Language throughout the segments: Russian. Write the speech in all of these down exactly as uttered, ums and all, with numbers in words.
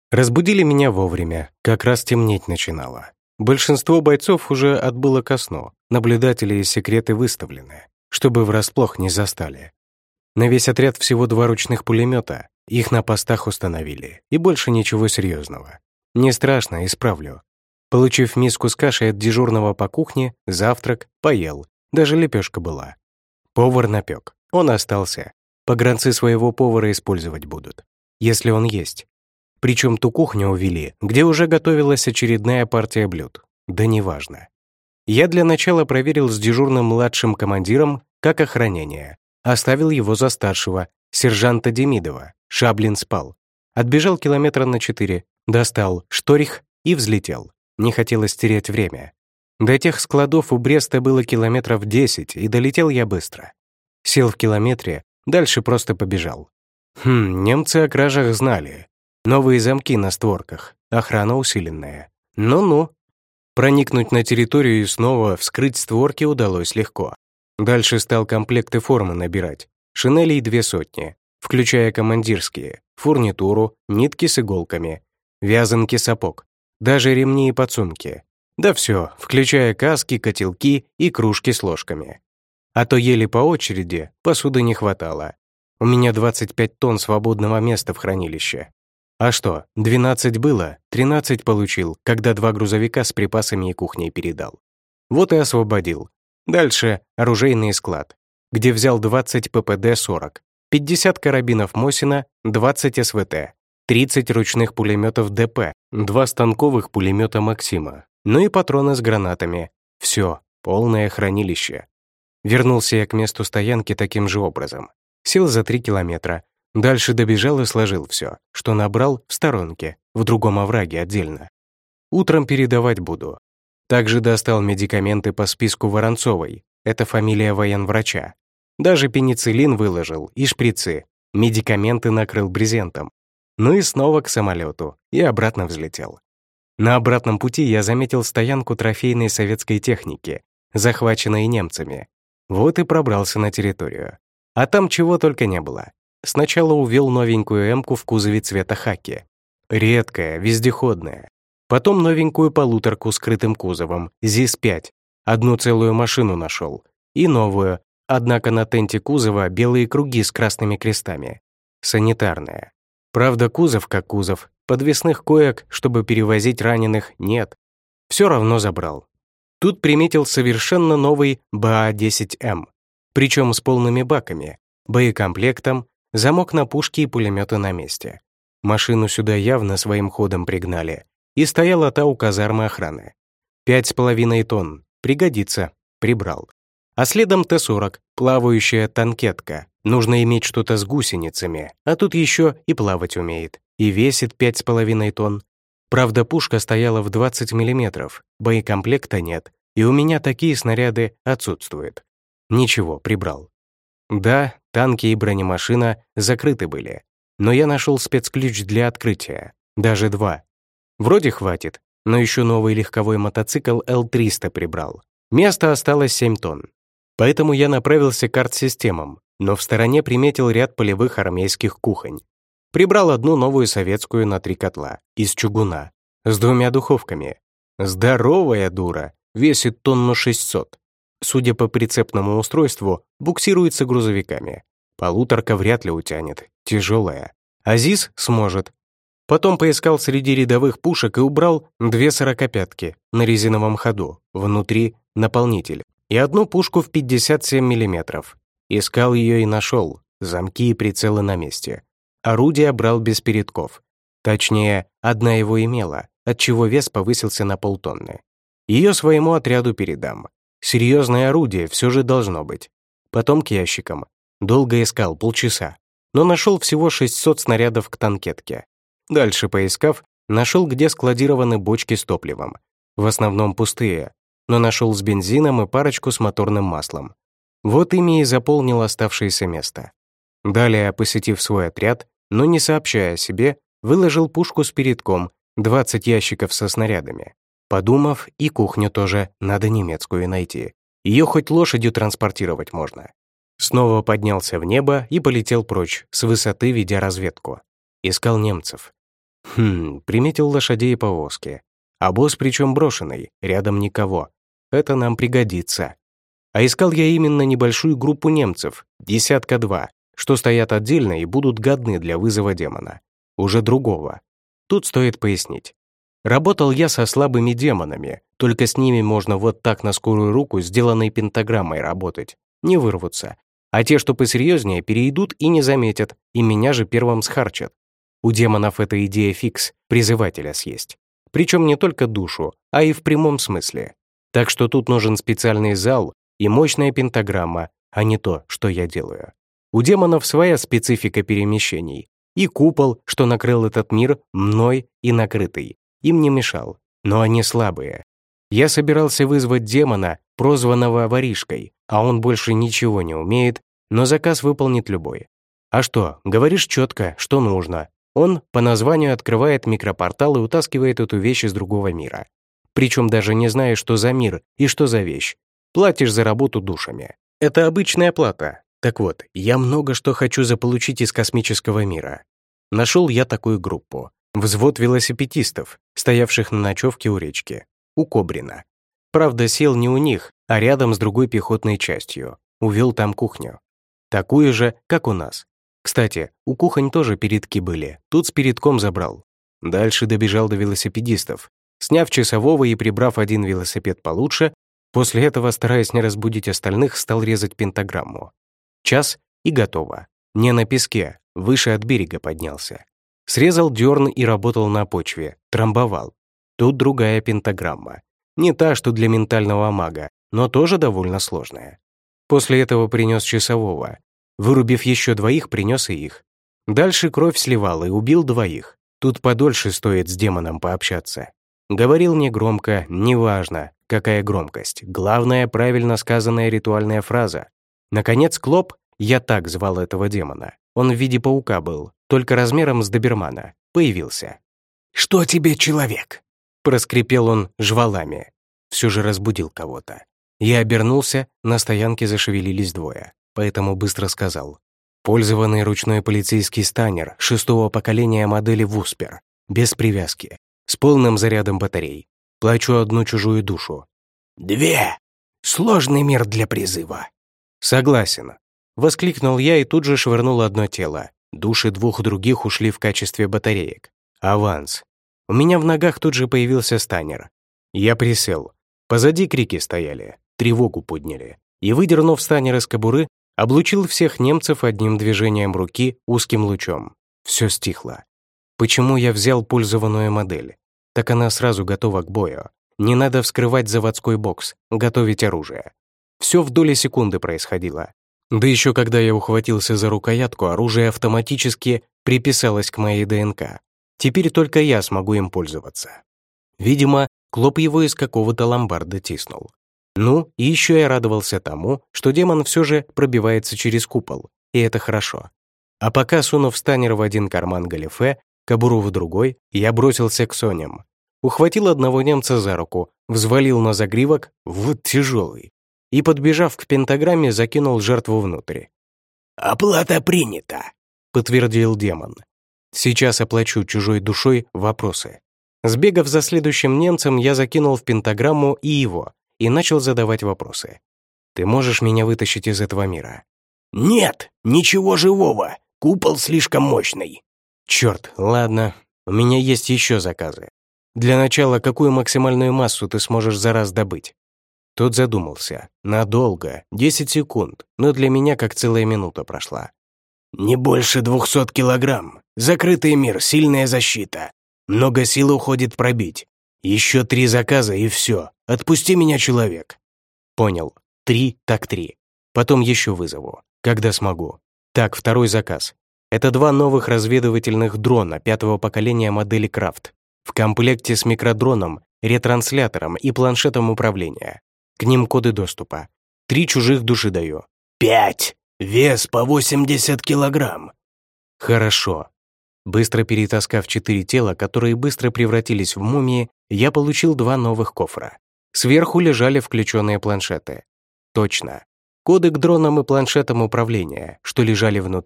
Разбудили меня вовремя, как раз темнеть начинало. Большинство бойцов уже отбыло ко сну, наблюдатели и секреты выставлены, чтобы врасплох не застали. На весь отряд всего два ручных пулемета, их на постах установили, и больше ничего серьезного. Не страшно, исправлю. Получив миску с кашей от дежурного по кухне, завтрак, поел, даже лепешка была. Повар напек, он остался. Погранцы своего повара использовать будут, если он есть. Причем ту кухню увели, где уже готовилась очередная партия блюд. Да неважно. Я для начала проверил с дежурным младшим командиром, как охранение. Оставил его за старшего, сержанта Демидова. Шаблин спал. Отбежал километра на четыре, достал шторих и взлетел. Не хотелось терять время. До тех складов у Бреста было километров десять, и долетел я быстро. Сел в километре, дальше просто побежал. Хм, немцы о кражах знали. Новые замки на створках, охрана усиленная. Ну-ну. Проникнуть на территорию и снова вскрыть створки удалось легко. Дальше стал комплекты формы набирать. Шинелей две сотни, включая командирские, фурнитуру, нитки с иголками, вязанки сапог, даже ремни и подсумки. Да все, включая каски, котелки и кружки с ложками. А то еле по очереди посуды не хватало. У меня двадцать пять тонн свободного места в хранилище. А что, двенадцать было, тринадцать получил, когда два грузовика с припасами и кухней передал. Вот и освободил. Дальше оружейный склад, где взял двадцать пэ пэ дэ сорок, пятьдесят карабинов Мосина, двадцать эс вэ тэ, тридцать ручных пулеметов дэ пэ, два станковых пулемета Максима, ну и патроны с гранатами. Все, полное хранилище. Вернулся я к месту стоянки таким же образом. Сел за три километра. Дальше добежал и сложил все, что набрал в сторонке, в другом овраге отдельно. Утром передавать буду. Также достал медикаменты по списку Воронцовой, это фамилия военврача. Даже пенициллин выложил и шприцы, медикаменты накрыл брезентом. Ну и снова к самолету, и обратно взлетел. На обратном пути я заметил стоянку трофейной советской техники, захваченной немцами. Вот и пробрался на территорию. А там чего только не было. Сначала увел новенькую эмку в кузове цвета хаки. Редкая, вездеходная. Потом новенькую полуторку с крытым кузовом, зис пять. Одну целую машину нашел. И новую, однако на тенте кузова белые круги с красными крестами. Санитарная. Правда, кузов как кузов, подвесных коек, чтобы перевозить раненых, нет. Все равно забрал. Тут приметил совершенно новый бэ а десять эм. Причем с полными баками, боекомплектом, замок на пушке и пулеметы на месте. Машину сюда явно своим ходом пригнали. И стояла та у казармы охраны. Пять с половиной тонн. Пригодится. Прибрал. А следом тэ сорок, плавающая танкетка. Нужно иметь что-то с гусеницами, а тут еще и плавать умеет. И весит пять с половиной тонн. Правда, пушка стояла в двадцать миллиметров, боекомплекта нет, и у меня такие снаряды отсутствуют. Ничего, прибрал. Да, танки и бронемашина закрыты были, но я нашел спецключ для открытия, даже два. Вроде хватит, но еще новый легковой мотоцикл эл триста прибрал. Места осталось семь тонн. Поэтому я направился к арт-системам, но в стороне приметил ряд полевых армейских кухонь. Прибрал одну новую советскую на три котла, из чугуна, с двумя духовками. Здоровая дура, весит тонну шестьсот. Судя по прицепному устройству, буксируется грузовиками. Полуторка вряд ли утянет, тяжелая. А зис сможет. Потом поискал среди рядовых пушек и убрал две сорокопятки на резиновом ходу, внутри наполнитель, и одну пушку в пятьдесят семь миллиметров. Искал ее и нашел, замки и прицелы на месте. Орудие брал без передков. Точнее, одна его имела, отчего вес повысился на полтонны. Ее своему отряду передам. Серьезное орудие все же должно быть. Потом к ящикам. Долго искал, полчаса. Но нашел всего шестьсот снарядов к танкетке. Дальше поискав, нашел, где складированы бочки с топливом. В основном пустые, но нашел с бензином и парочку с моторным маслом. Вот ими и заполнил оставшееся место. Далее, посетив свой отряд, но не сообщая о себе, выложил пушку с передком, двадцать ящиков со снарядами. Подумав, и кухню тоже надо немецкую найти. Ее хоть лошадью транспортировать можно. Снова поднялся в небо и полетел прочь, с высоты ведя разведку. Искал немцев. Хм, приметил лошадей и повозки. А босс причем брошенный, рядом никого. Это нам пригодится. А искал я именно небольшую группу немцев, десятка два, что стоят отдельно и будут годны для вызова демона. Уже другого. Тут стоит пояснить. Работал я со слабыми демонами, только с ними можно вот так на скорую руку сделанной пентаграммой работать. Не вырвутся. А те, что посерьезнее, перейдут и не заметят, и меня же первым схарчат. У демонов эта идея фикс, призывателя съесть. Причем не только душу, а и в прямом смысле. Так что тут нужен специальный зал и мощная пентаграмма, а не то, что я делаю. У демонов своя специфика перемещений. И купол, что накрыл этот мир, мной и накрытый, им не мешал, но они слабые. Я собирался вызвать демона, прозванного воришкой, а он больше ничего не умеет, но заказ выполнит любой. А что, говоришь четко, что нужно. Он по названию открывает микропортал и утаскивает эту вещь из другого мира. Причем даже не зная, что за мир и что за вещь. Платишь за работу душами. Это обычная плата. Так вот, я много что хочу заполучить из космического мира. Нашел я такую группу. Взвод велосипедистов, стоявших на ночевке у речки. У Кобрина. Правда, сел не у них, а рядом с другой пехотной частью. Увел там кухню. Такую же, как у нас. Кстати, у кухонь тоже передки были. Тут с передком забрал. Дальше добежал до велосипедистов. Сняв часового и прибрав один велосипед получше, после этого, стараясь не разбудить остальных, стал резать пентаграмму. Час и готово. Не на песке, выше от берега поднялся. Срезал дерн и работал на почве, трамбовал. Тут другая пентаграмма. Не та, что для ментального мага, но тоже довольно сложная. После этого принес часового. Вырубив еще двоих, принес и их. Дальше кровь сливал и убил двоих. Тут подольше стоит с демоном пообщаться. Говорил негромко, неважно, какая громкость. Главное, правильно сказанная ритуальная фраза. Наконец, Клоп, я так звал этого демона, он в виде паука был, только размером с добермана, появился. «Что тебе, человек?» Проскрипел он жвалами. Все же разбудил кого-то. Я обернулся, на стоянке зашевелились двое, поэтому быстро сказал. Пользованный ручной полицейский станер шестого поколения модели Вуспер, без привязки, с полным зарядом батарей. Плачу одну чужую душу. «Две! Сложный мир для призыва!» «Согласен!» Воскликнул я и тут же швырнул одно тело. Души двух других ушли в качестве батареек. Аванс. У меня в ногах тут же появился станер. Я присел. Позади крики стояли, тревогу подняли. И, выдернув станер из кобуры, облучил всех немцев одним движением руки узким лучом. Все стихло. Почему я взял пользованную модель? Так она сразу готова к бою. Не надо вскрывать заводской бокс, готовить оружие. Все в доли секунды происходило. Да еще когда я ухватился за рукоятку, оружие автоматически приписалось к моей ДНК. Теперь только я смогу им пользоваться. Видимо, Клоп его из какого-то ломбарда тиснул. Ну, и еще я радовался тому, что демон все же пробивается через купол, и это хорошо. А пока, сунув станер в один карман галифе, кобуру в другой, я бросился к соням. Ухватил одного немца за руку, взвалил на загривок, вот тяжелый, и, подбежав к пентаграмме, закинул жертву внутрь. «Оплата принята», — подтвердил демон. «Сейчас оплачу чужой душой вопросы». Сбегав за следующим немцем, я закинул в пентаграмму и его, и начал задавать вопросы. «Ты можешь меня вытащить из этого мира?» «Нет, ничего живого, купол слишком мощный». «Черт, ладно, у меня есть еще заказы. Для начала, какую максимальную массу ты сможешь за раз добыть?» Тот задумался. Надолго, десять секунд, но для меня как целая минута прошла. «Не больше двухсот килограмм. Закрытый мир, сильная защита. Много сил уходит пробить. Еще три заказа и все. Отпусти меня, человек». Понял. Три, так три. Потом еще вызову. Когда смогу. Так, второй заказ. Это два новых разведывательных дрона пятого поколения модели Крафт. В комплекте с микродроном, ретранслятором и планшетом управления. К ним коды доступа. Три чужих души даю. «Пять! Вес по восемьдесят килограмм!» «Хорошо». Быстро перетаскав четыре тела, которые быстро превратились в мумии, я получил два новых кофра. Сверху лежали включенные планшеты. Точно. Коды к дронам и планшетам управления, что лежали внутри,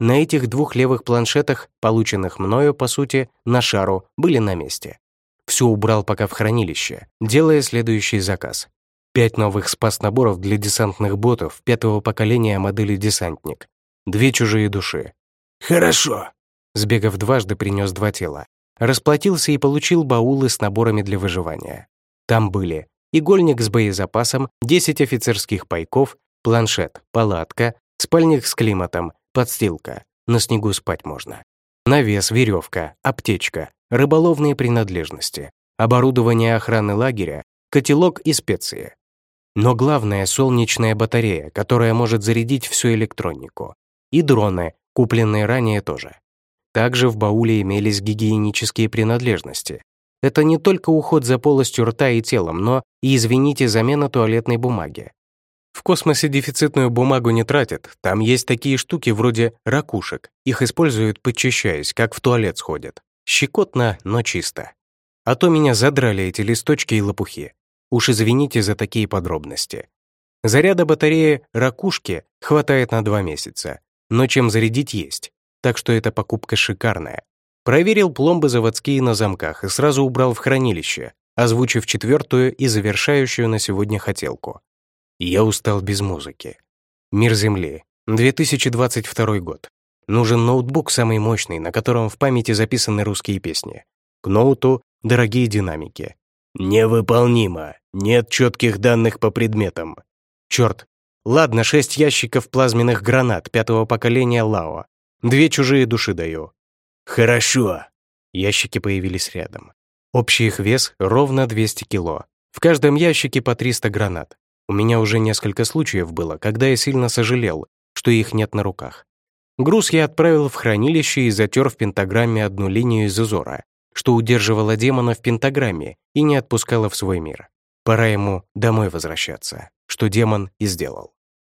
на этих двух левых планшетах, полученных мною, по сути, на шару, были на месте. Все убрал пока в хранилище, делая следующий заказ. Пять новых спас-наборов для десантных ботов пятого поколения модели «Десантник». Две чужие души. «Хорошо». Сбегав дважды, принес два тела. Расплатился и получил баулы с наборами для выживания. Там были игольник с боезапасом, десять офицерских пайков, планшет, палатка, спальник с климатом, подстилка. На снегу спать можно. Навес, веревка, аптечка, рыболовные принадлежности, оборудование охраны лагеря, котелок и специи. Но главное — солнечная батарея, которая может зарядить всю электронику. И дроны, купленные ранее тоже. Также в бауле имелись гигиенические принадлежности. Это не только уход за полостью рта и телом, но и, извините, замена туалетной бумаги. В космосе дефицитную бумагу не тратят, там есть такие штуки вроде ракушек. Их используют, подчищаясь, как в туалет сходят. Щекотно, но чисто. А то меня задрали эти листочки и лопухи. Уж извините за такие подробности. Заряда батареи ракушки хватает на два месяца, но чем зарядить есть, так что эта покупка шикарная. Проверил пломбы заводские на замках и сразу убрал в хранилище, озвучив четвертую и завершающую на сегодня хотелку. Я устал без музыки. Мир Земли, две тысячи двадцать второй год. Нужен ноутбук самый мощный, на котором в памяти записаны русские песни. К ноуту дорогие динамики. «Невыполнимо. Нет четких данных по предметам». Черт. Ладно, шесть ящиков плазменных гранат пятого поколения Лао. Две чужие души даю. «Хорошо». Ящики появились рядом. Общий их вес ровно двести кило. В каждом ящике по триста гранат. У меня уже несколько случаев было, когда я сильно сожалел, что их нет на руках. Груз я отправил в хранилище и затер в пентаграмме одну линию из узора, что удерживало демона в пентаграмме и не отпускало в свой мир. Пора ему домой возвращаться, что демон и сделал.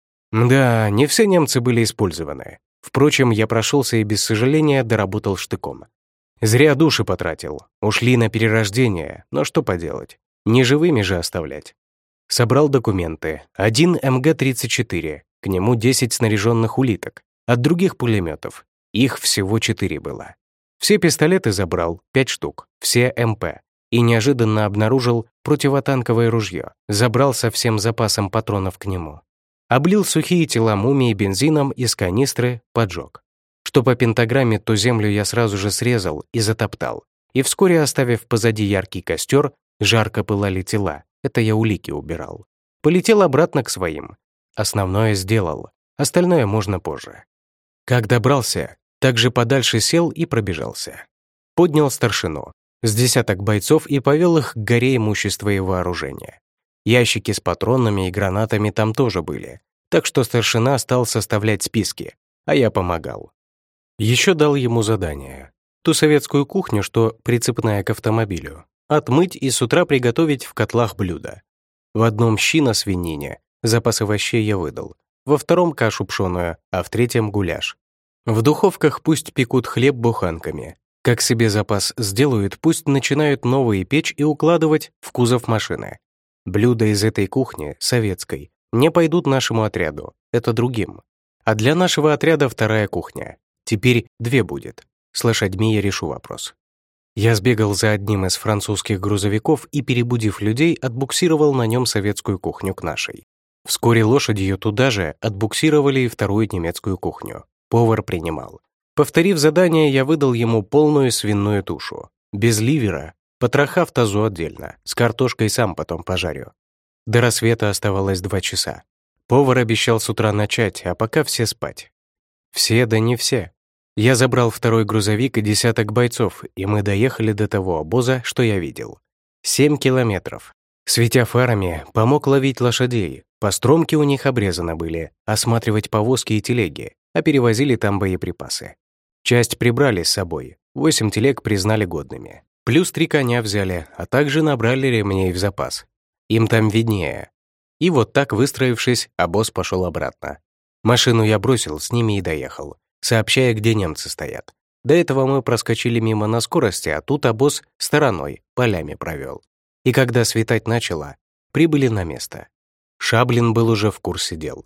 Да, не все немцы были использованы. Впрочем, я прошелся и без сожаления доработал штыком. Зря души потратил, ушли на перерождение, но что поделать, не живыми же оставлять. Собрал документы, один эм гэ тридцать четыре, к нему десять снаряженных улиток, от других пулеметов, их всего четыре было. Все пистолеты забрал, пять штук, все эм пэ, и неожиданно обнаружил противотанковое ружье, забрал со всем запасом патронов к нему. Облил сухие тела мумии бензином из канистры, поджег. Что по пентаграмме, то землю я сразу же срезал и затоптал, и вскоре, оставив позади яркий костер, жарко пылали тела, это я улики убирал. Полетел обратно к своим. Основное сделал, остальное можно позже. Как добрался, так же подальше сел и пробежался. Поднял старшину, с десяток бойцов и повел их к горе имущества и вооружения. Ящики с патронами и гранатами там тоже были, так что старшина стал составлять списки, а я помогал. Еще дал ему задание. Ту советскую кухню, что прицепная к автомобилю, отмыть и с утра приготовить в котлах блюда. В одном щи на свинине, запас овощей я выдал, во втором кашу пшеную, а в третьем гуляш. В духовках пусть пекут хлеб буханками. Как себе запас сделают, пусть начинают новые печь и укладывать в кузов машины. Блюда из этой кухни, советской, не пойдут нашему отряду, это другим. А для нашего отряда вторая кухня. Теперь две будет. С лошадьми я решу вопрос. Я сбегал за одним из французских грузовиков и, перебудив людей, отбуксировал на нем советскую кухню к нашей. Вскоре лошадью туда же отбуксировали и вторую немецкую кухню. Повар принимал. Повторив задание, я выдал ему полную свиную тушу. Без ливера, потроха в тазу отдельно, с картошкой сам потом пожарю. До рассвета оставалось два часа. Повар обещал с утра начать, а пока все спать. Все, да не все. Я забрал второй грузовик и десяток бойцов, и мы доехали до того обоза, что я видел. Семь километров. Светя фарами, помог ловить лошадей. Постромки у них обрезаны были, осматривать повозки и телеги, а перевозили там боеприпасы. Часть прибрали с собой, восемь телег признали годными. Плюс три коня взяли, а также набрали ремней в запас. Им там виднее. И вот так, выстроившись, обоз пошел обратно. Машину я бросил, с ними и доехал, сообщая, где немцы стоят. До этого мы проскочили мимо на скорости, а тут обоз стороной, полями провел. И когда светать начало, прибыли на место. Шаблин был уже в курсе дел.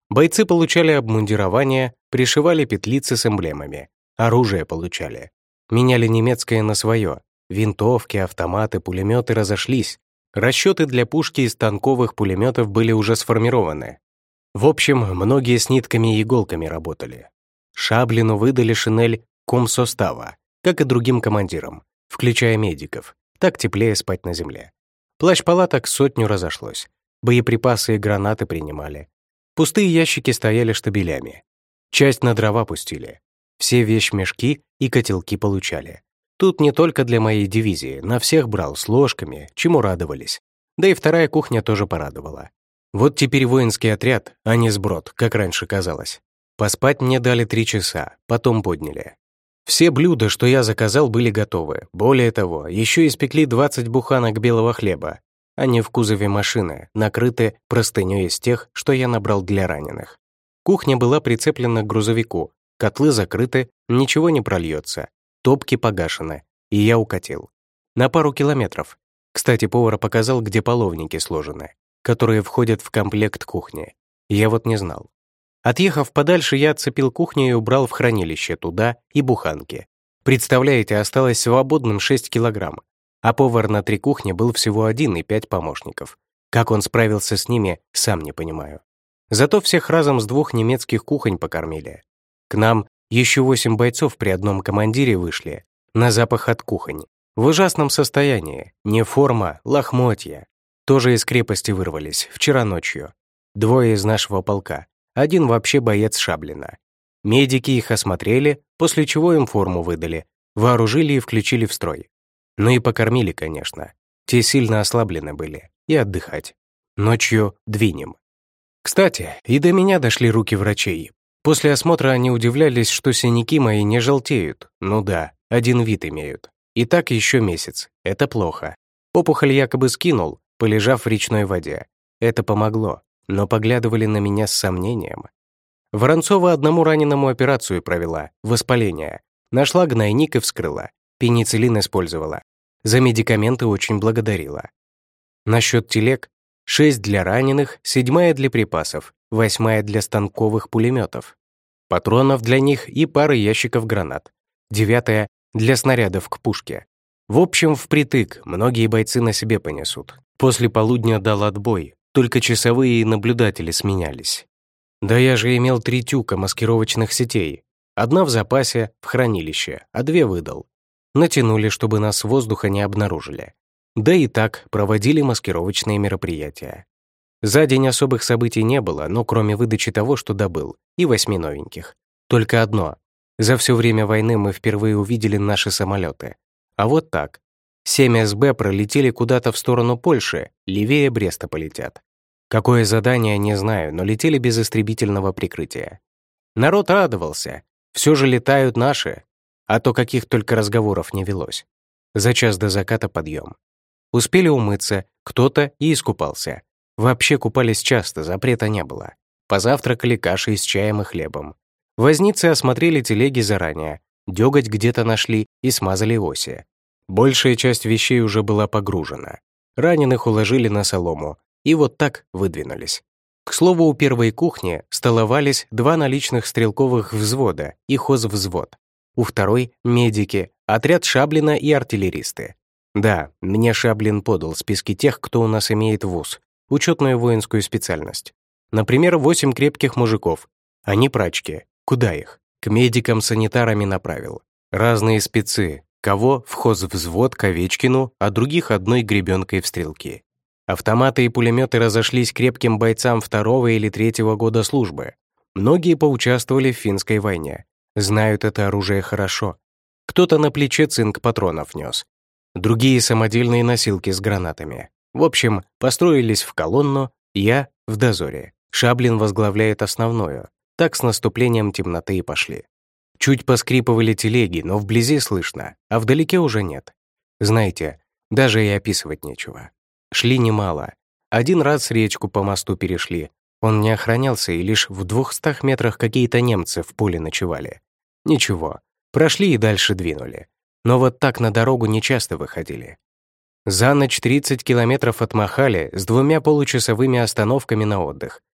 Бойцы получали обмундирование, пришивали петлицы с эмблемами, оружие получали. Меняли немецкое на свое. Винтовки, автоматы, пулеметы разошлись. Расчеты для пушки из танковых пулеметов были уже сформированы. В общем, многие с нитками и иголками работали. Шаблину выдали шинель комсостава, как и другим командирам, включая медиков. Так теплее спать на земле. Плащ-палаток сотню разошлось. Боеприпасы и гранаты принимали. Пустые ящики стояли штабелями. Часть на дрова пустили. Все вещмешки и котелки получали. Тут не только для моей дивизии, на всех брал с ложками, чему радовались. Да и вторая кухня тоже порадовала. Вот теперь воинский отряд, а не сброд, как раньше казалось. Поспать мне дали три часа, потом подняли. Все блюда, что я заказал, были готовы. Более того, еще испекли двадцать буханок белого хлеба. Они в кузове машины, накрыты простыней из тех, что я набрал для раненых. Кухня была прицеплена к грузовику, котлы закрыты, ничего не прольется, топки погашены, и я укатил. На пару километров. Кстати, повар показал, где половники сложены, которые входят в комплект кухни. Я вот не знал. Отъехав подальше, я отцепил кухню и убрал в хранилище туда и буханки. Представляете, осталось свободным шесть килограмм. А повар на три кухни был всего один и пять помощников. Как он справился с ними, сам не понимаю. Зато всех разом с двух немецких кухонь покормили. К нам еще восемь бойцов при одном командире вышли, на запах от кухонь. В ужасном состоянии, не форма, лохмотья. Тоже из крепости вырвались, вчера ночью. Двое из нашего полка, один вообще боец Шаблина. Медики их осмотрели, после чего им форму выдали, вооружили и включили в строй. Ну и покормили, конечно. Те сильно ослаблены были. И отдыхать. Ночью двинем. Кстати, и до меня дошли руки врачей. После осмотра они удивлялись, что синяки мои не желтеют. Ну да, один вид имеют. И так еще месяц. Это плохо. Опухоль якобы скинул, полежав в речной воде. Это помогло, но поглядывали на меня с сомнением. Воронцова одному раненому операцию провела, воспаление. Нашла гнойник и вскрыла. Пенициллин использовала. За медикаменты очень благодарила. Насчет телег: шесть для раненых, седьмая для припасов, восьмая для станковых пулеметов, патронов для них и пары ящиков гранат, девятая для снарядов к пушке. В общем, впритык, многие бойцы на себе понесут. После полудня дал отбой, только часовые и наблюдатели сменялись. Да я же имел три тюка маскировочных сетей. Одна в запасе, в хранилище, а две выдал. Натянули, чтобы нас с воздуха не обнаружили. Да и так проводили маскировочные мероприятия. За день особых событий не было, но кроме выдачи того, что добыл, и восьми новеньких. Только одно. За все время войны мы впервые увидели наши самолеты. А вот так. семь эс бэ пролетели куда-то в сторону Польши, левее Бреста полетят. Какое задание, не знаю, но летели без истребительного прикрытия. Народ радовался. Все же летают наши. А то каких только разговоров не велось. За час до заката подъем. Успели умыться, кто-то и искупался. Вообще купались часто, запрета не было. Позавтракали кашей с чаем и хлебом. Возницы осмотрели телеги заранее, дёготь где-то нашли и смазали оси. Большая часть вещей уже была погружена. Раненых уложили на солому, и вот так выдвинулись. К слову, у первой кухни столовались два наличных стрелковых взвода и хозвзвод. У второй — медики, отряд Шаблина и артиллеристы. Да, мне Шаблин подал списки тех, кто у нас имеет вуз, учетную воинскую специальность. Например, восемь крепких мужиков. Они прачки. Куда их? К медикам-санитарами направил. Разные спецы. Кого в хозвзвод к Овечкину, а других одной гребенкой в стрелки. Автоматы и пулеметы разошлись крепким бойцам второго или третьего года службы. Многие поучаствовали в финской войне. Знают это оружие хорошо. Кто-то на плече цинк патронов нес. Другие — самодельные носилки с гранатами. В общем, построились в колонну, я — в дозоре. Шаблин возглавляет основную. Так с наступлением темноты и пошли. Чуть поскрипывали телеги, но вблизи слышно, а вдалеке уже нет. Знаете, даже и описывать нечего. Шли немало. Один раз речку по мосту перешли. Он не охранялся, и лишь в двухстах метрах какие-то немцы в поле ночевали. Ничего, прошли и дальше двинули. Но вот так на дорогу нечасто выходили. За ночь тридцать километров отмахали с двумя получасовыми остановками на отдых.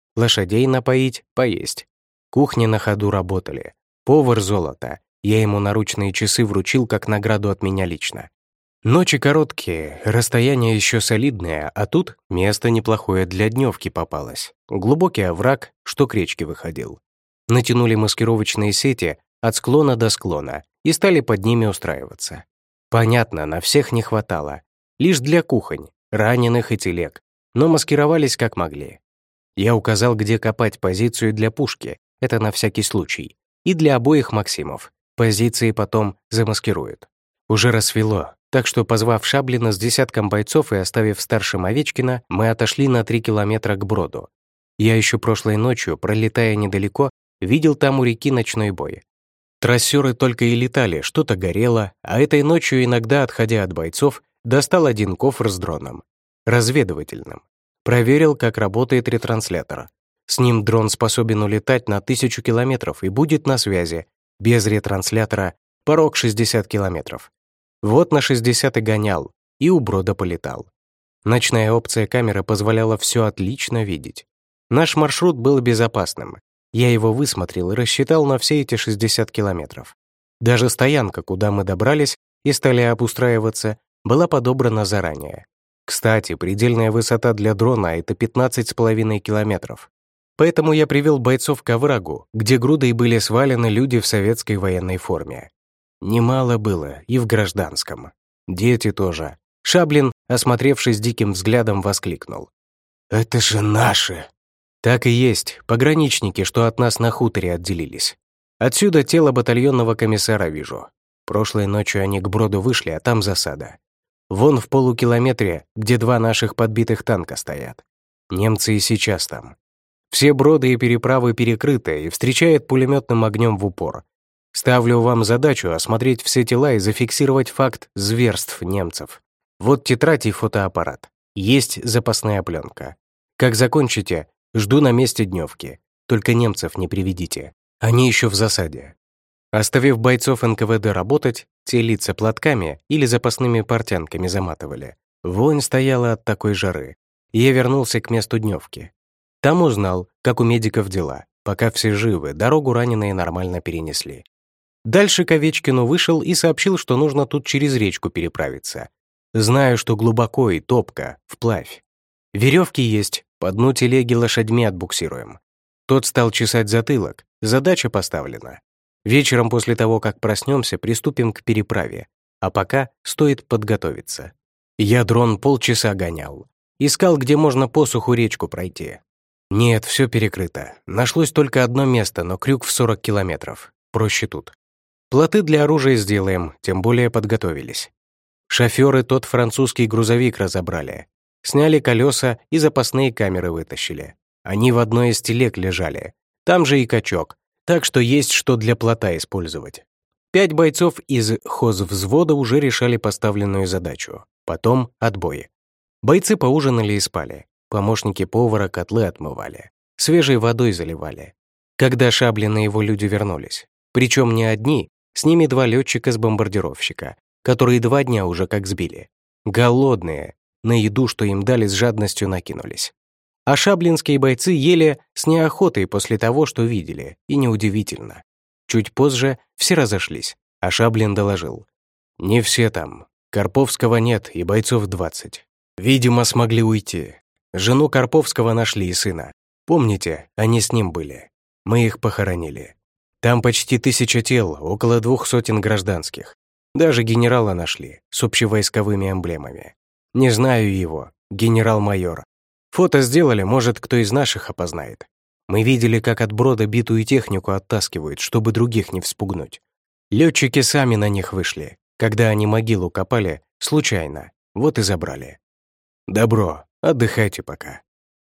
Лошадей напоить, поесть. Кухни на ходу работали. Повар золото. Я ему наручные часы вручил как награду от меня лично. Ночи короткие, расстояние еще солидное, а тут место неплохое для дневки попалось. Глубокий овраг, что к речке выходил. Натянули маскировочные сети от склона до склона и стали под ними устраиваться. Понятно, на всех не хватало. Лишь для кухонь, раненых и телег. Но маскировались как могли. Я указал, где копать позицию для пушки, это на всякий случай, и для обоих Максимов. Позиции потом замаскируют. Уже рассвело, так что, позвав Шаблина с десятком бойцов и оставив старшим Овечкина, мы отошли на три километра к броду. Я еще прошлой ночью, пролетая недалеко, видел там у реки ночной бой. Трассеры только и летали, что-то горело, а этой ночью, иногда отходя от бойцов, достал один кофр с дроном. Разведывательным. Проверил, как работает ретранслятор. С ним дрон способен улетать на тысячу километров и будет на связи. Без ретранслятора порог шестьдесят километров. Вот на шестьдесят и гонял, и у брода полетал. Ночная опция камеры позволяла все отлично видеть. Наш маршрут был безопасным. Я его высмотрел и рассчитал на все эти шестьдесят километров. Даже стоянка, куда мы добрались и стали обустраиваться, была подобрана заранее. Кстати, предельная высота для дрона — это пятнадцать с половиной километров. Поэтому я привел бойцов к оврагу, где грудой были свалены люди в советской военной форме. Немало было и в гражданском. Дети тоже. Шаблин, осмотревшись диким взглядом, воскликнул: «Это же наши!» Так и есть, пограничники, что от нас на хуторе отделились. Отсюда тело батальонного комиссара вижу. Прошлой ночью они к броду вышли, а там засада. Вон в полукилометре, где два наших подбитых танка стоят. Немцы и сейчас там. Все броды и переправы перекрыты и встречают пулеметным огнем в упор. Ставлю вам задачу осмотреть все тела и зафиксировать факт зверств немцев. Вот тетрадь и фотоаппарат. Есть запасная пленка. Как закончите, жду на месте дневки. Только немцев не приведите. Они еще в засаде. Оставив бойцов эн ка вэ дэ работать, те лица платками или запасными портянками заматывали. Вонь стояла от такой жары. И я вернулся к месту дневки. Там узнал, как у медиков дела. Пока все живы, дорогу раненые нормально перенесли. Дальше к Овечкину вышел и сообщил, что нужно тут через речку переправиться. Знаю, что глубоко и топко, вплавь. Веревки есть, по дну телеги лошадьми отбуксируем. Тот стал чесать затылок, задача поставлена. Вечером после того, как проснемся, приступим к переправе. А пока стоит подготовиться. Я дрон полчаса гонял. Искал, где можно по суху речку пройти. Нет, все перекрыто. Нашлось только одно место, но крюк в сорок километров. Проще тут. Плоты для оружия сделаем, тем более подготовились. Шоферы тот французский грузовик разобрали. Сняли колеса и запасные камеры вытащили. Они в одной из телег лежали. Там же и качок. Так что есть что для плота использовать. Пять бойцов из хозвзвода уже решали поставленную задачу. Потом отбой. Бойцы поужинали и спали. Помощники повара котлы отмывали. Свежей водой заливали. Когда Шаблин и его люди вернулись. Причем не одни, с ними два летчика с бомбардировщика, которые два дня уже как сбили. Голодные, на еду, что им дали, с жадностью накинулись. А шаблинские бойцы ели с неохотой после того, что видели, и неудивительно. Чуть позже все разошлись, а Шаблин доложил: «Не все там. Карповского нет и бойцов двадцать. Видимо, смогли уйти. Жену Карповского нашли и сына. Помните, они с ним были. Мы их похоронили. Там почти тысяча тел, около двух сотен гражданских. Даже генерала нашли, с общевойсковыми эмблемами. Не знаю его, генерал-майор. Фото сделали, может, кто из наших опознает. Мы видели, как от брода битую технику оттаскивают, чтобы других не вспугнуть. Летчики сами на них вышли. Когда они могилу копали, случайно, вот и забрали. Добро, отдыхайте пока».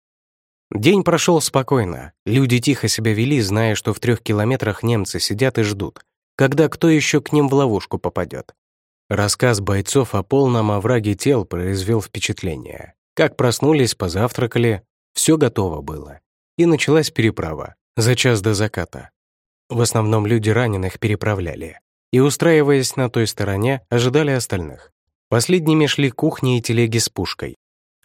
День прошел спокойно. Люди тихо себя вели, зная, что в трех километрах немцы сидят и ждут, когда кто еще к ним в ловушку попадет. Рассказ бойцов о полном овраге тел произвел впечатление. Как проснулись, позавтракали, все готово было. И началась переправа, за час до заката. В основном люди раненых переправляли. И, устраиваясь на той стороне, ожидали остальных. Последними шли кухни и телеги с пушкой.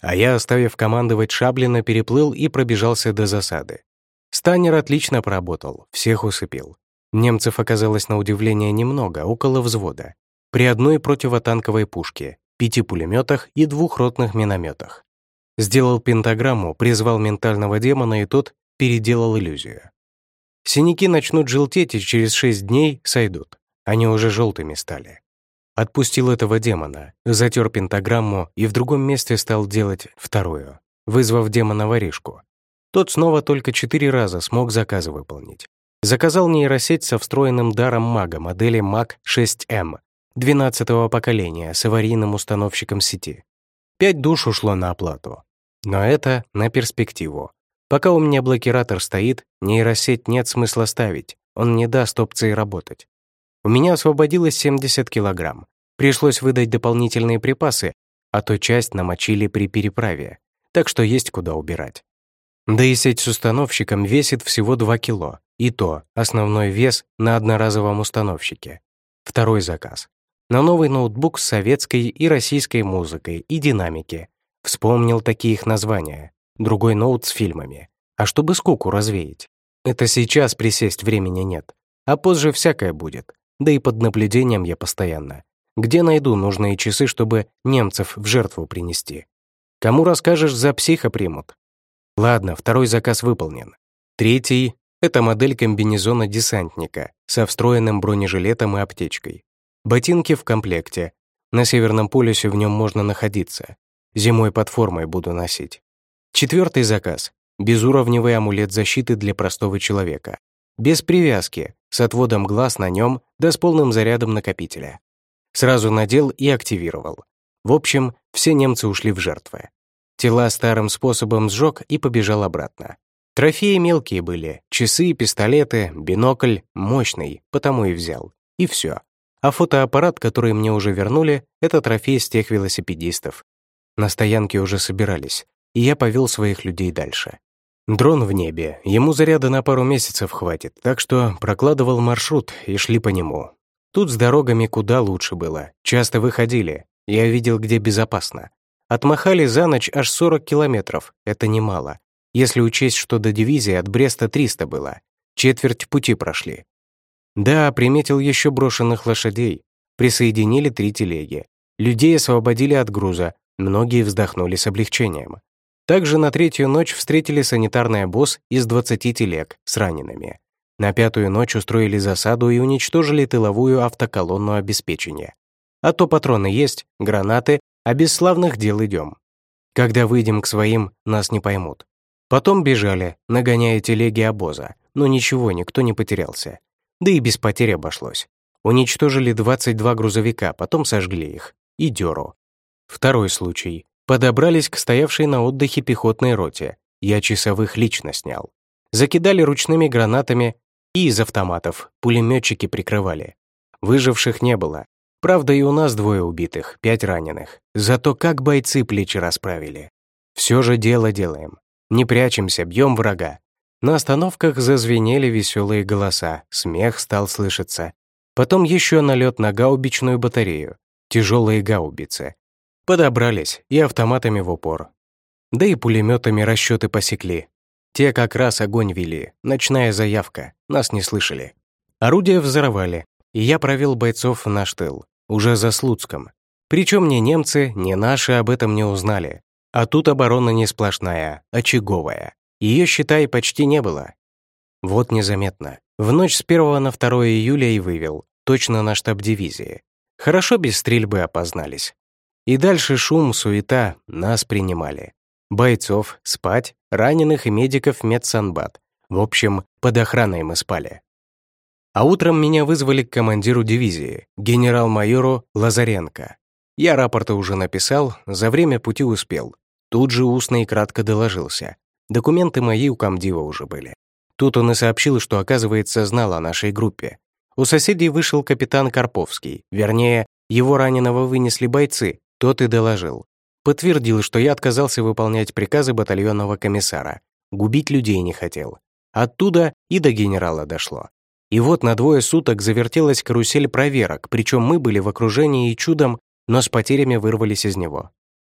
А я, оставив командовать Шаблина, переплыл и пробежался до засады. Станнер отлично поработал, всех усыпил. Немцев оказалось на удивление немного, около взвода. При одной противотанковой пушке, пяти пулеметах и двух ротных минометах. Сделал пентаграмму, призвал ментального демона, и тот переделал иллюзию. Синяки начнут желтеть и через шесть дней сойдут. Они уже желтыми стали. Отпустил этого демона, затер пентаграмму и в другом месте стал делать вторую, вызвав демона-воришку. Тот снова только четыре раза смог заказы выполнить. Заказал нейросеть со встроенным даром мага модели маг шесть эм двенадцатого поколения с аварийным установщиком сети. Пять душ ушло на оплату. Но это на перспективу. Пока у меня блокиратор стоит, нейросеть нет смысла ставить, он не даст опции работать. У меня освободилось семьдесят килограмм. Пришлось выдать дополнительные припасы, а то часть намочили при переправе, так что есть куда убирать. Да и сеть с установщиком весит всего два кило, и то основной вес на одноразовом установщике. Второй заказ. На новый ноутбук с советской и российской музыкой и динамики. Вспомнил такие их названия. Другой ноут с фильмами. А чтобы скуку развеять. Это сейчас присесть времени нет. А позже всякое будет. Да и под наблюдением я постоянно. Где найду нужные часы, чтобы немцев в жертву принести? Кому расскажешь, за психа примут. Ладно, второй заказ выполнен. Третий — это модель комбинезона десантника со встроенным бронежилетом и аптечкой. Ботинки в комплекте. На Северном полюсе в нем можно находиться. Зимой под формой буду носить. Четвертый заказ — безуровневый амулет защиты для простого человека. Без привязки, с отводом глаз на нем, да с полным зарядом накопителя. Сразу надел и активировал. В общем, все немцы ушли в жертвы. Тела старым способом сжег и побежал обратно. Трофеи мелкие были, часы, пистолеты, бинокль, мощный, потому и взял. И все. А фотоаппарат, который мне уже вернули, это трофей с тех велосипедистов. На стоянке уже собирались, и я повел своих людей дальше. Дрон в небе, ему заряда на пару месяцев хватит, так что прокладывал маршрут и шли по нему. Тут с дорогами куда лучше было, часто выходили, я видел, где безопасно. Отмахали за ночь аж сорок километров, это немало. Если учесть, что до дивизии от Бреста триста было, четверть пути прошли. Да, приметил еще брошенных лошадей, присоединили три телеги. Людей освободили от груза, многие вздохнули с облегчением. Также на третью ночь встретили санитарный обоз из двадцати телег с ранеными. На пятую ночь устроили засаду и уничтожили тыловую автоколонну обеспечения. А то патроны есть, гранаты, а без славных дел идем. Когда выйдем к своим, нас не поймут. Потом бежали, нагоняя телеги обоза, но ничего, никто не потерялся. Да и без потерь обошлось. Уничтожили двадцать два грузовика, потом сожгли их. И дёру. Второй случай. Подобрались к стоявшей на отдыхе пехотной роте. Я часовых лично снял. Закидали ручными гранатами и из автоматов пулеметчики прикрывали. Выживших не было. Правда, и у нас двое убитых, пять раненых. Зато как бойцы плечи расправили. Все же дело делаем. Не прячемся, бьем врага. На остановках зазвенели веселые голоса, смех стал слышаться. Потом еще налет на гаубичную батарею. Тяжелые гаубицы. Подобрались и автоматами в упор. Да и пулеметами расчеты посекли. Те как раз огонь вели, ночная заявка, нас не слышали. Орудия взорвали, и я провел бойцов в наш тыл, уже за Слуцком. Причем ни немцы, ни наши об этом не узнали. А тут оборона не сплошная, очаговая. Ее, считай, почти не было. Вот незаметно. В ночь с первого на второе июля и вывел, точно на штаб дивизии. Хорошо без стрельбы опознались. И дальше шум, суета, нас принимали. Бойцов спать, раненых и медиков в медсанбат. В общем, под охраной мы спали. А утром меня вызвали к командиру дивизии, генерал-майору Лазаренко. Я рапорты уже написал, за время пути успел. Тут же устно и кратко доложился. Документы мои у комдива уже были. Тут он и сообщил, что, оказывается, знал о нашей группе. У соседей вышел капитан Карповский, вернее, его раненого вынесли бойцы, тот и доложил. Подтвердил, что я отказался выполнять приказы батальонного комиссара. Губить людей не хотел. Оттуда и до генерала дошло. И вот на двое суток завертелась карусель проверок, причем мы были в окружении и чудом, но с потерями вырвались из него.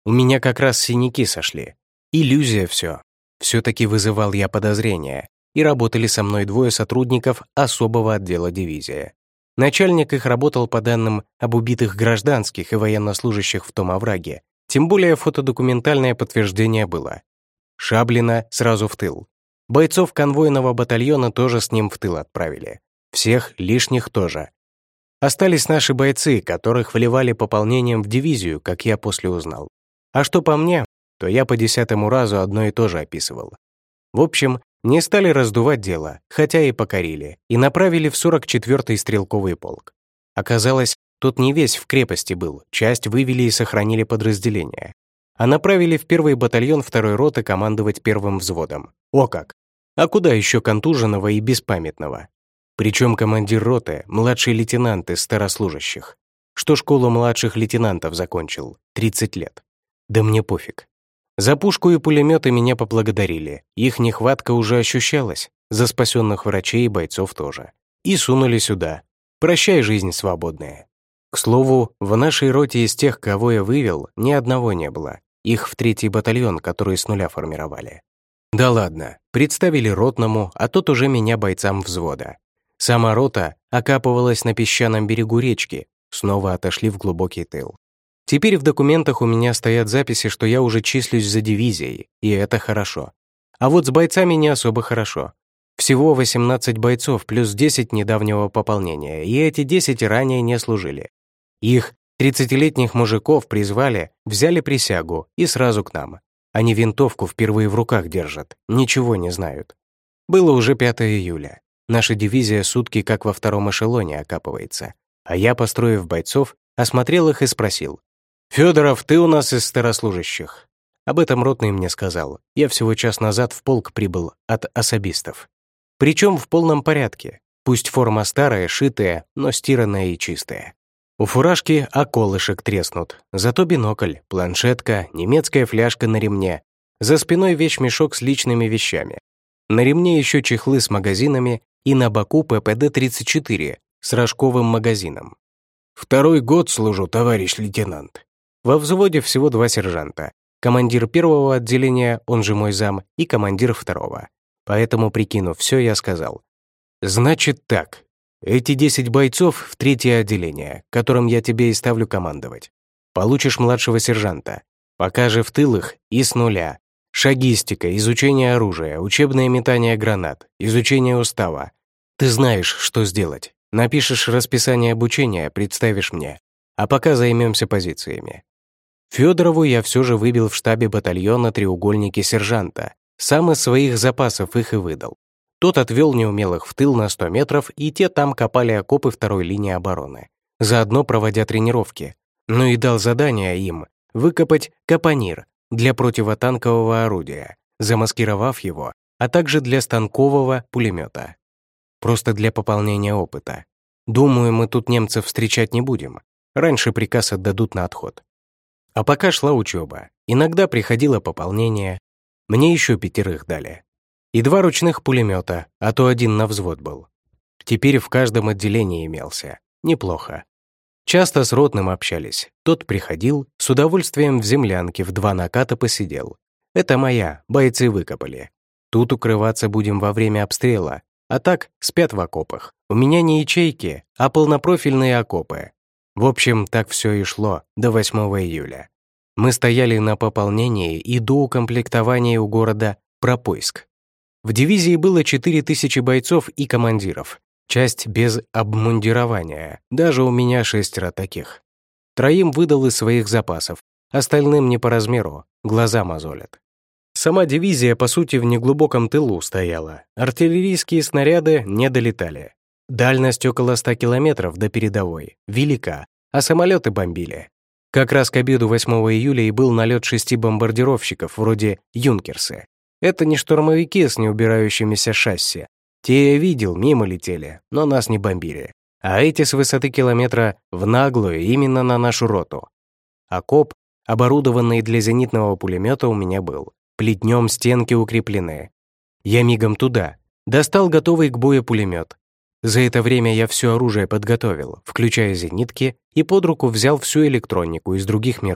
У меня как раз синяки сошли. Иллюзия все. Все-таки вызывал я подозрения, и работали со мной двое сотрудников особого отдела дивизии. Начальник их работал по данным об убитых гражданских и военнослужащих в том овраге, тем более фотодокументальное подтверждение было. Шаблина сразу в тыл. Бойцов конвойного батальона тоже с ним в тыл отправили. Всех лишних тоже. Остались наши бойцы, которых вливали пополнением в дивизию, как я после узнал. А что по мне, то я по десятому разу одно и то же описывал. В общем, не стали раздувать дело, хотя и покорили, и направили в сорок четвёртый стрелковый полк. Оказалось, тот не весь в крепости был, часть вывели и сохранили подразделение. А направили в первый батальон второй роты командовать первым взводом. О как! А куда еще контуженного и беспамятного? Причем командир роты — младший лейтенант из старослужащих. Что школу младших лейтенантов закончил, тридцать лет. Да мне пофиг. За пушку и пулеметы меня поблагодарили. Их нехватка уже ощущалась. За спасенных врачей и бойцов тоже. И сунули сюда. Прощай, жизнь свободная. К слову, в нашей роте из тех, кого я вывел, ни одного не было. Их в третий батальон, который с нуля формировали. Да ладно, представили ротному, а тот уже меня бойцам взвода. Сама рота окапывалась на песчаном берегу речки, снова отошли в глубокий тыл. Теперь в документах у меня стоят записи, что я уже числюсь за дивизией, и это хорошо. А вот с бойцами не особо хорошо. Всего восемнадцать бойцов плюс десять недавнего пополнения, и эти десять ранее не служили. Их, тридцатилетних мужиков, призвали, взяли присягу и сразу к нам. Они винтовку впервые в руках держат, ничего не знают. Было уже пятое июля. Наша дивизия сутки как во втором эшелоне окапывается. А я, построив бойцов, осмотрел их и спросил: «Федоров, ты у нас из старослужащих?» Об этом ротный мне сказал. Я всего час назад в полк прибыл от особистов. Причем в полном порядке. Пусть форма старая, шитая, но стиранная и чистая. У фуражки околышек треснут, зато бинокль, планшетка, немецкая фляжка на ремне. За спиной вещмешок с личными вещами. На ремне еще чехлы с магазинами и на боку пэ пэ дэ тридцать четыре с рожковым магазином. «Второй год служу, товарищ лейтенант». Во взводе всего два сержанта. Командир первого отделения, он же мой зам, и командир второго. Поэтому, прикинув все, я сказал: «Значит так, эти десять бойцов в третье отделение, которым я тебе и ставлю командовать. Получишь младшего сержанта. Пока же в тыл их и с нуля. Шагистика, изучение оружия, учебное метание гранат, изучение устава. Ты знаешь, что сделать. Напишешь расписание обучения, представишь мне. А пока займемся позициями». Федорову я все же выбил в штабе батальона треугольники сержанта. Сам из своих запасов их и выдал. Тот отвел неумелых в тыл на сто метров, и те там копали окопы второй линии обороны, заодно проводя тренировки. Ну и дал задание им выкопать капонир для противотанкового орудия, замаскировав его, а также для станкового пулемета. Просто для пополнения опыта. Думаю, мы тут немцев встречать не будем. Раньше приказ отдадут на отход. А пока шла учеба. Иногда приходило пополнение. Мне еще пятерых дали. И два ручных пулемета, а то один на взвод был. Теперь в каждом отделении имелся. Неплохо. Часто с ротным общались. Тот приходил, с удовольствием в землянке в два наката посидел. Это моя, бойцы выкопали. Тут укрываться будем во время обстрела. А так, спят в окопах. У меня не ячейки, а полнопрофильные окопы. В общем, так все и шло до восьмого июля. Мы стояли на пополнении и доукомплектовании у города Пропойск. В дивизии было четыре тысячи бойцов и командиров. Часть без обмундирования, даже у меня шестеро таких. Троим выдал из своих запасов, остальным не по размеру, глаза мозолят. Сама дивизия, по сути, в неглубоком тылу стояла. Артиллерийские снаряды не долетали. Дальность около ста километров до передовой, велика, а самолеты бомбили. Как раз к обеду восьмого июля и был налет шести бомбардировщиков, вроде «Юнкерсы». Это не штурмовики с неубирающимися шасси. Те я видел, мимо летели, но нас не бомбили. А эти с высоты километра в наглую именно на нашу роту. Окоп, оборудованный для зенитного пулемета, у меня был. Плетнем стенки укреплены. Я мигом туда. Достал готовый к бою пулемет. За это время я все оружие подготовил, включая зенитки, и под руку взял всю электронику из других миров.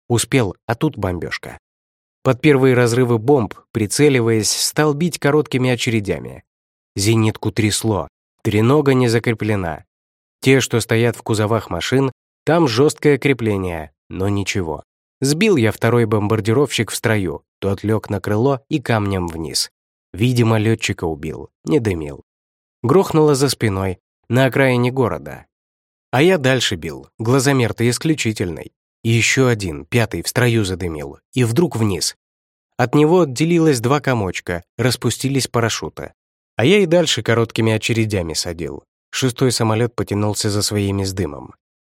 Успел, а тут бомбежка. Под первые разрывы бомб, прицеливаясь, стал бить короткими очередями. Зенитку трясло, тренога не закреплена. Те, что стоят в кузовах машин, там жесткое крепление, но ничего. Сбил я второй бомбардировщик в строю, тот лег на крыло и камнем вниз. Видимо, летчика убил, не дымил. Грохнуло за спиной, на окраине города. А я дальше бил, глазомер-то исключительный. И еще один, пятый, в строю задымил, и вдруг вниз. От него отделилось два комочка, распустились парашюты. А я и дальше короткими очередями садил. Шестой самолет потянулся за своими с дымом.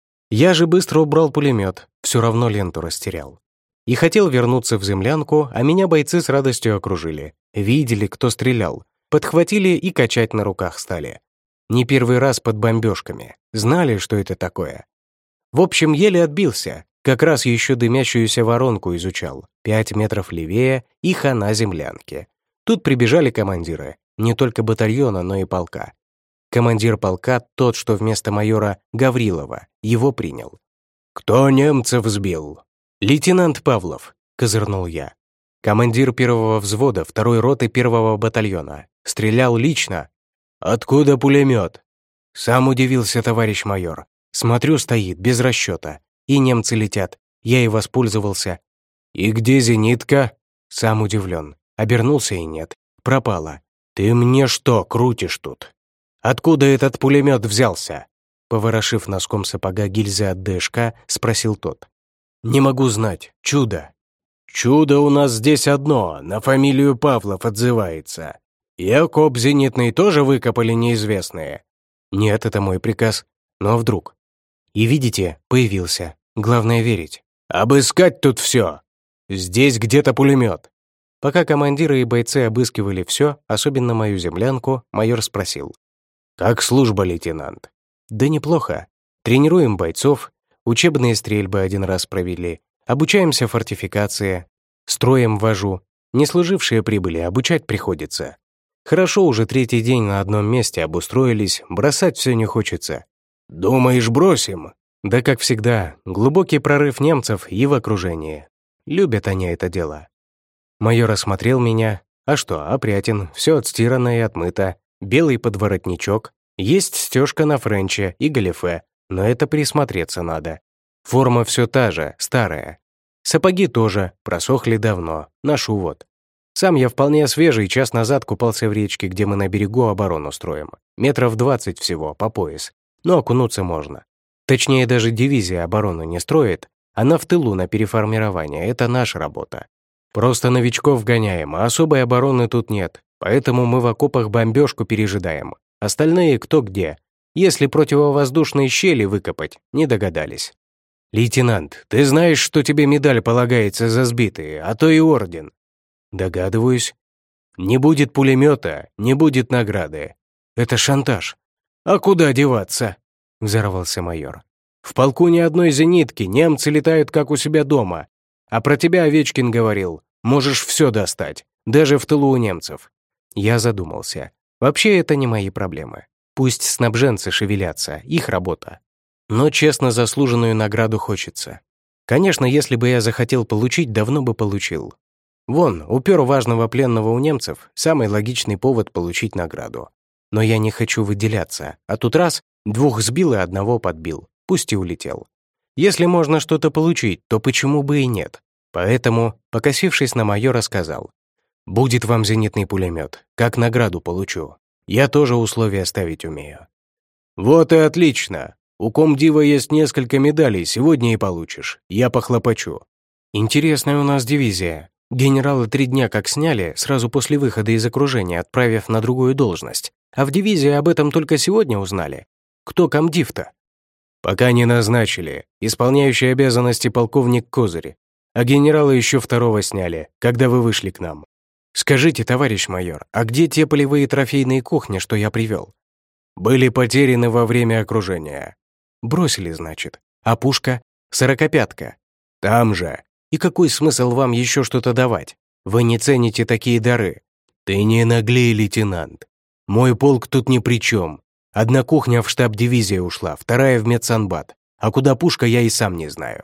Я же быстро убрал пулемет, все равно ленту растерял. И хотел вернуться в землянку, а меня бойцы с радостью окружили. Видели, кто стрелял, подхватили и качать на руках стали. Не первый раз под бомбежками, знали, что это такое. В общем, еле отбился, как раз еще дымящуюся воронку изучал, пять метров левее и хана землянки. Тут прибежали командиры, не только батальона, но и полка. Командир полка, тот, что вместо майора Гаврилова, его принял. «Кто немцев сбил?» «Лейтенант Павлов», — козырнул я. «Командир первого взвода второй роты первого батальона. Стрелял лично». «Откуда пулемет?» Сам удивился товарищ майор. Смотрю, стоит, без расчета. И немцы летят. Я и воспользовался. «И где зенитка?» Сам удивлен. Обернулся и нет. Пропала. «Ты мне что крутишь тут? Откуда этот пулемет взялся?» Поворошив носком сапога гильзы от ДШК, спросил тот. «Не могу знать. Чудо». «Чудо у нас здесь одно, на фамилию Павлов отзывается. И окоп зенитный тоже выкопали неизвестные?» «Нет, это мой приказ. Но вдруг?» И видите, появился. Главное верить. «Обыскать тут все. Здесь где-то пулемет». Пока командиры и бойцы обыскивали все, особенно мою землянку, майор спросил. «Как служба, лейтенант?» «Да неплохо. Тренируем бойцов, учебные стрельбы один раз провели, обучаемся фортификации, строем вожу. Не служившие прибыли, обучать приходится. Хорошо, уже третий день на одном месте обустроились, бросать все не хочется». «Думаешь, бросим?» «Да как всегда, глубокий прорыв немцев и в окружении. Любят они это дело». Майор осмотрел меня. А что, опрятен, все отстирано и отмыто, белый подворотничок, есть стежка на френче и галифе, но это присмотреться надо. Форма все та же, старая. Сапоги тоже, просохли давно, ношу вот. Сам я вполне свежий, час назад купался в речке, где мы на берегу оборону строим. Метров двадцать всего, по пояс. Но окунуться можно. Точнее, даже дивизия оборону не строит, она в тылу на переформирование, это наша работа. Просто новичков гоняем, а особой обороны тут нет, поэтому мы в окопах бомбежку пережидаем. Остальные кто где. Если противовоздушные щели выкопать, не догадались. «Лейтенант, ты знаешь, что тебе медаль полагается за сбитые, а то и орден?» «Догадываюсь». «Не будет пулемета, не будет награды. Это шантаж». «А куда деваться?» — взорвался майор. «В полку ни одной зенитки, немцы летают как у себя дома. А про тебя Овечкин говорил, можешь все достать, даже в тылу у немцев». Я задумался. Вообще это не мои проблемы. Пусть снабженцы шевелятся, их работа. Но честно заслуженную награду хочется. Конечно, если бы я захотел получить, давно бы получил. Вон, упер важного пленного у немцев, самый логичный повод получить награду. Но я не хочу выделяться, а тут раз, двух сбил и одного подбил, пусть и улетел. Если можно что-то получить, то почему бы и нет? Поэтому, покосившись на майора, сказал: «Будет вам зенитный пулемет, как награду получу. Я тоже условия ставить умею». «Вот и отлично. У комдива есть несколько медалей, сегодня и получишь. Я похлопочу». «Интересная у нас дивизия. Генерала три дня как сняли, сразу после выхода из окружения, отправив на другую должность. А в дивизии об этом только сегодня узнали. Кто комдив-то?» «Пока не назначили. Исполняющий обязанности полковник Козырь. А генерала еще второго сняли, когда вы вышли к нам. Скажите, товарищ майор, а где те полевые трофейные кухни, что я привел?» «Были потеряны во время окружения». «Бросили, значит. А пушка? Сорокопятка?» «Там же». «И какой смысл вам еще что-то давать? Вы не цените такие дары». «Ты не наглей, лейтенант. Мой полк тут ни при чем. Одна кухня в штаб дивизии ушла, вторая в медсанбат. А куда пушка, я и сам не знаю».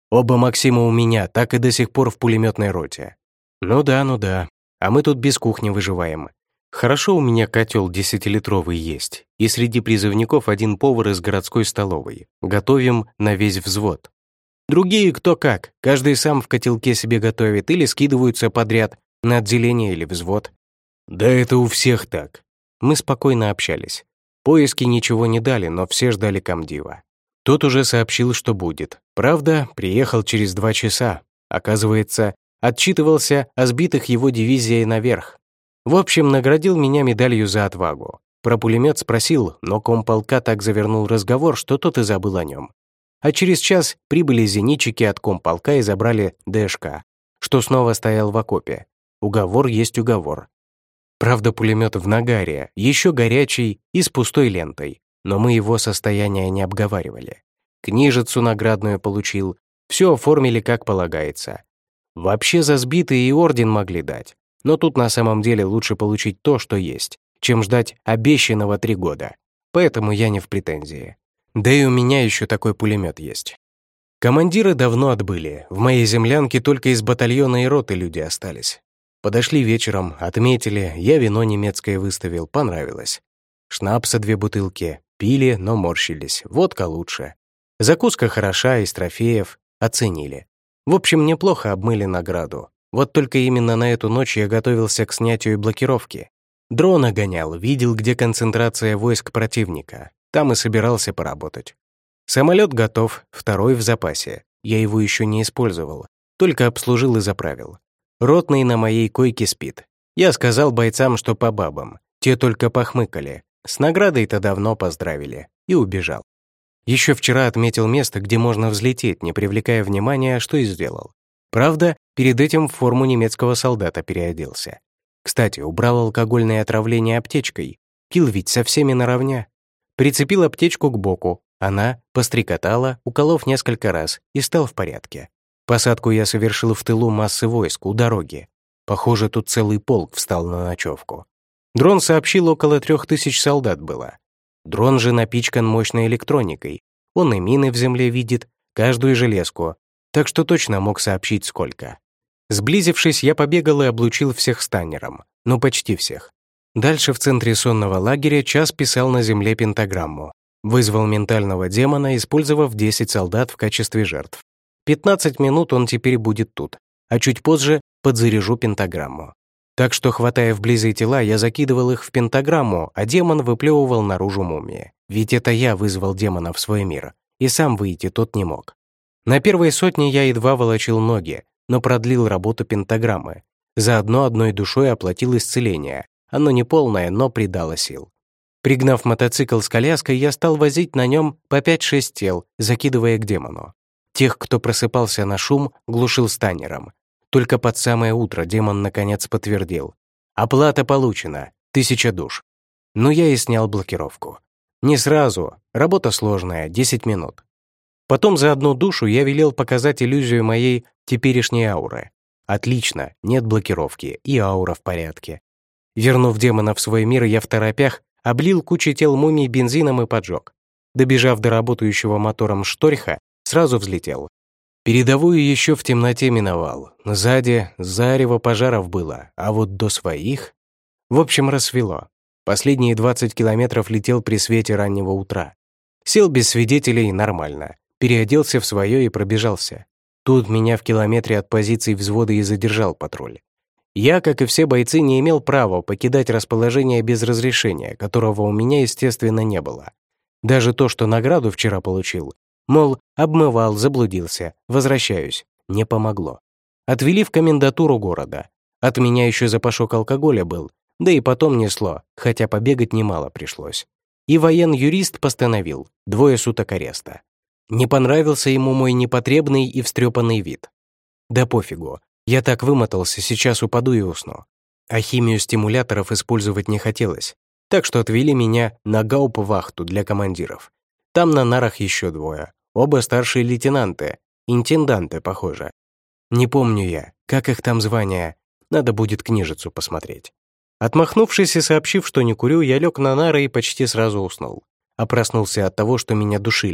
Оба Максима у меня, так и до сих пор в пулеметной роте. Ну да, ну да. А мы тут без кухни выживаем. Хорошо у меня котел десятилитровый есть, и среди призывников один повар из городской столовой. Готовим на весь взвод. Другие кто как, каждый сам в котелке себе готовит или скидываются подряд на отделение или взвод. Да это у всех так. Мы спокойно общались. Поиски ничего не дали, но все ждали комдива. Тот уже сообщил, что будет. Правда, приехал через два часа. Оказывается, отчитывался о сбитых его дивизией наверх. В общем, наградил меня медалью за отвагу. Про пулемет спросил, но комполка так завернул разговор, что тот и забыл о нем. А через час прибыли зенитчики от комполка и забрали ДШК, что снова стоял в окопе. Уговор есть уговор. Правда, пулемет в нагаре, еще горячий и с пустой лентой, но мы его состояние не обговаривали. Книжицу наградную получил, все оформили как полагается. Вообще за сбитые и орден могли дать, но тут на самом деле лучше получить то, что есть, чем ждать обещанного три года. Поэтому я не в претензии. Да и у меня еще такой пулемет есть. Командиры давно отбыли, в моей землянке только из батальона и роты люди остались. Подошли вечером, отметили, я вино немецкое выставил, понравилось. Шнапса две бутылки, пили, но морщились, водка лучше. Закуска хороша, из трофеев, оценили. В общем, неплохо обмыли награду. Вот только именно на эту ночь я готовился к снятию блокировки. Дрона гонял, видел, где концентрация войск противника. Там и собирался поработать. Самолет готов, второй в запасе. Я его еще не использовал, только обслужил и заправил. Ротный на моей койке спит. Я сказал бойцам, что по бабам. Те только похмыкали. С наградой-то давно поздравили. И убежал. Еще вчера отметил место, где можно взлететь, не привлекая внимания, что и сделал. Правда, перед этим в форму немецкого солдата переоделся. Кстати, убрал алкогольное отравление аптечкой. Пил ведь со всеми наравне. Прицепил аптечку к боку. Она пострекотала, уколов несколько раз, и стал в порядке. Посадку я совершил в тылу массы войск у дороги. Похоже, тут целый полк встал на ночевку. Дрон сообщил, около трех тысяч солдат было. Дрон же напичкан мощной электроникой. Он и мины в земле видит, каждую железку. Так что точно мог сообщить, сколько. Сблизившись, я побегал и облучил всех станнером. Ну, почти всех. Дальше в центре сонного лагеря час писал на земле пентаграмму. Вызвал ментального демона, использовав десять солдат в качестве жертв. пятнадцать минут он теперь будет тут, а чуть позже подзаряжу пентаграмму. Так что, хватая вблизи тела, я закидывал их в пентаграмму, а демон выплевывал наружу мумии. Ведь это я вызвал демона в свой мир, и сам выйти тот не мог. На первой сотне я едва волочил ноги, но продлил работу пентаграммы. Заодно одной душой оплатил исцеление. Оно не полное, но придало сил. Пригнав мотоцикл с коляской, я стал возить на нем по пять-шесть тел, закидывая к демону. Тех, кто просыпался на шум, глушил станнером. Только под самое утро демон наконец подтвердил. Оплата получена, тысяча душ. Но я и снял блокировку. Не сразу, работа сложная, десять минут. Потом за одну душу я велел показать иллюзию моей теперешней ауры. Отлично, нет блокировки, и аура в порядке. Вернув демона в свой мир, я в торопях облил кучу тел мумий бензином и поджег. Добежав до работающего мотором шторха, сразу взлетел. Передовую еще в темноте миновал. Сзади зарево пожаров было, а вот до своих... В общем, рассвело. Последние двадцать километров летел при свете раннего утра. Сел без свидетелей нормально. Переоделся в свое и пробежался. Тут меня в километре от позиций взвода и задержал патруль. Я, как и все бойцы, не имел права покидать расположение без разрешения, которого у меня, естественно, не было. Даже то, что награду вчера получил, мол, обмывал, заблудился, возвращаюсь, не помогло. Отвели в комендатуру города. От меня еще запашок алкоголя был, да и потом несло, хотя побегать немало пришлось. И воен-юрист постановил двое суток ареста. Не понравился ему мой непотребный и встрепанный вид. Да пофигу, я так вымотался, сейчас упаду и усну. А химию стимуляторов использовать не хотелось, так что отвели меня на гауп-вахту для командиров. Там на нарах еще двое, оба старшие лейтенанты, интенданты, похоже. Не помню я, как их там звания, надо будет книжицу посмотреть. Отмахнувшись и сообщив, что не курю, я лег на нары и почти сразу уснул. А проснулся от того, что меня душили.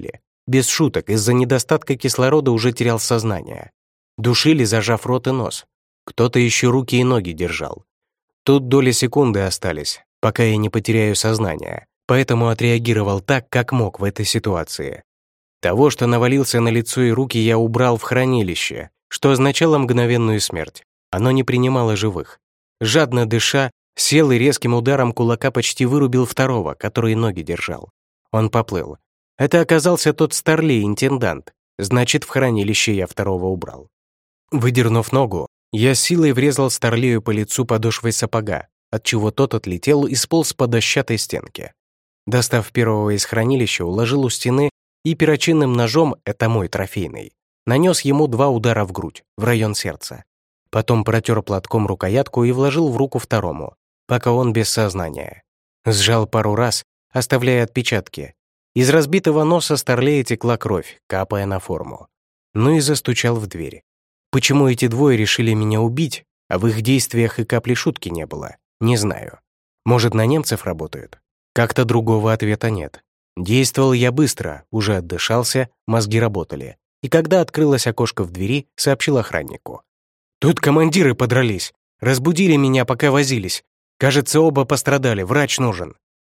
без шуток, из-за недостатка кислорода уже терял сознание. Душили, зажав рот и нос. Кто-то еще руки и ноги держал. Тут доли секунды остались, пока я не потеряю сознание, поэтому отреагировал так, как мог в этой ситуации. Того, что навалился на лицо и руки, я убрал в хранилище, что означало мгновенную смерть. Оно не принимало живых. Жадно дыша, сел и резким ударом кулака почти вырубил второго, который ноги держал. Он поплыл. Это оказался тот старлей, интендант. Значит, в хранилище я второго убрал. Выдернув ногу, я силой врезал старлею по лицу подошвой сапога, отчего тот отлетел и сполз по дощатой стенке. Достав первого из хранилища, уложил у стены и перочинным ножом, это мой трофейный, нанес ему два удара в грудь, в район сердца. Потом протер платком рукоятку и вложил в руку второму, пока он без сознания. Сжал пару раз, оставляя отпечатки. Из разбитого носа старлея текла кровь, капая на форму. Ну и застучал в дверь. Почему эти двое решили меня убить, а в их действиях и капли шутки не было, не знаю. Может, на немцев работают? Как-то другого ответа нет. Действовал я быстро, уже отдышался, мозги работали. И когда открылось окошко в двери, сообщил охраннику. «Тут командиры подрались. Разбудили меня, пока возились. Кажется, оба пострадали, врач нужен».